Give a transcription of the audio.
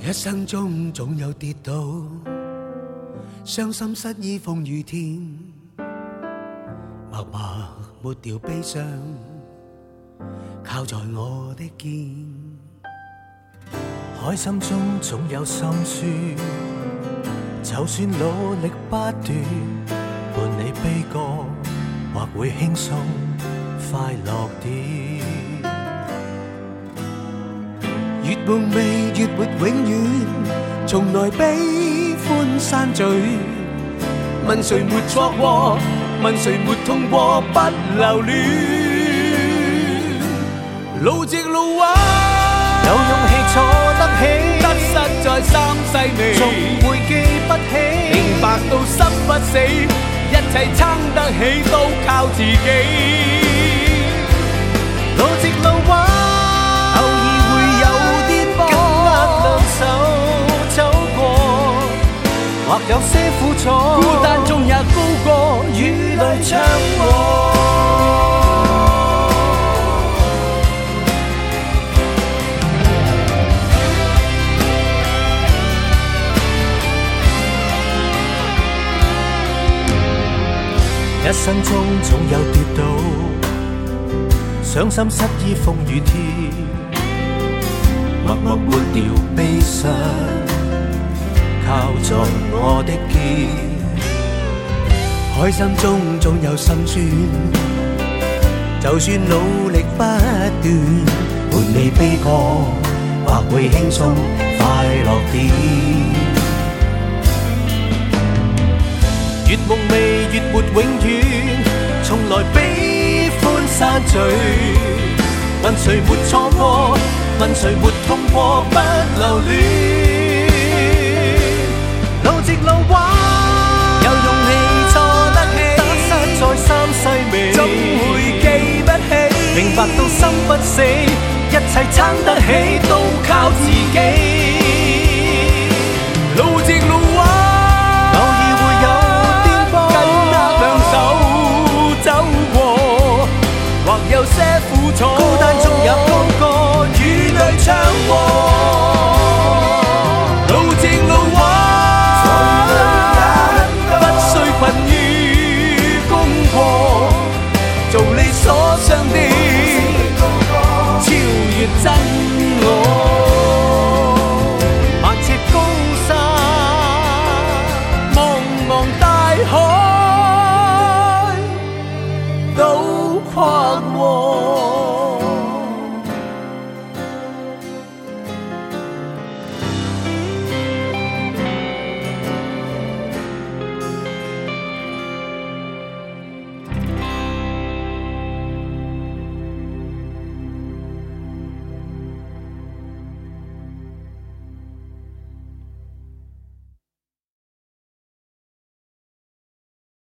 一生中總有跌倒，傷心失意風雨天，默默抹掉悲傷，靠在我的肩。 海心中總有心酸，就算努力不斷，伴你悲歌或會輕鬆快樂啲。 越夢寐越沒永遠，從來悲歡散聚。問誰沒錯過，問誰沒痛過，不留戀。路直路彎， 有勇氣坐得起， 得失在三世微， 總會記不起。 明白到生不死，一切撐得起都靠自己。 路直路彎，偶爾會有顛簸，緊握兩手走過，或有些苦楚， 孤單中也高過與淚唱和。 一生中總有跌倒，傷心失意風雨天，默默抹掉悲傷，靠在我的肩。 海心中總有心酸，就算努力不斷，伴你悲歌或會輕鬆快樂啲。 越夢寐越沒永遠，從來悲歡散聚。問誰沒錯過，問誰沒痛過，不留戀。路直路彎，有勇氣坐得起，得失在三世微， 總會記不起。 明白到心不死，一切撐得起都靠自己。 路直路彎， 偶爾會有或有些苦楚， 孤單中也高歌與淚唱和。 路直路彎，不需困於功過，做你所想的，超越真我。 萬尺高山， 茫茫大海，都跨過。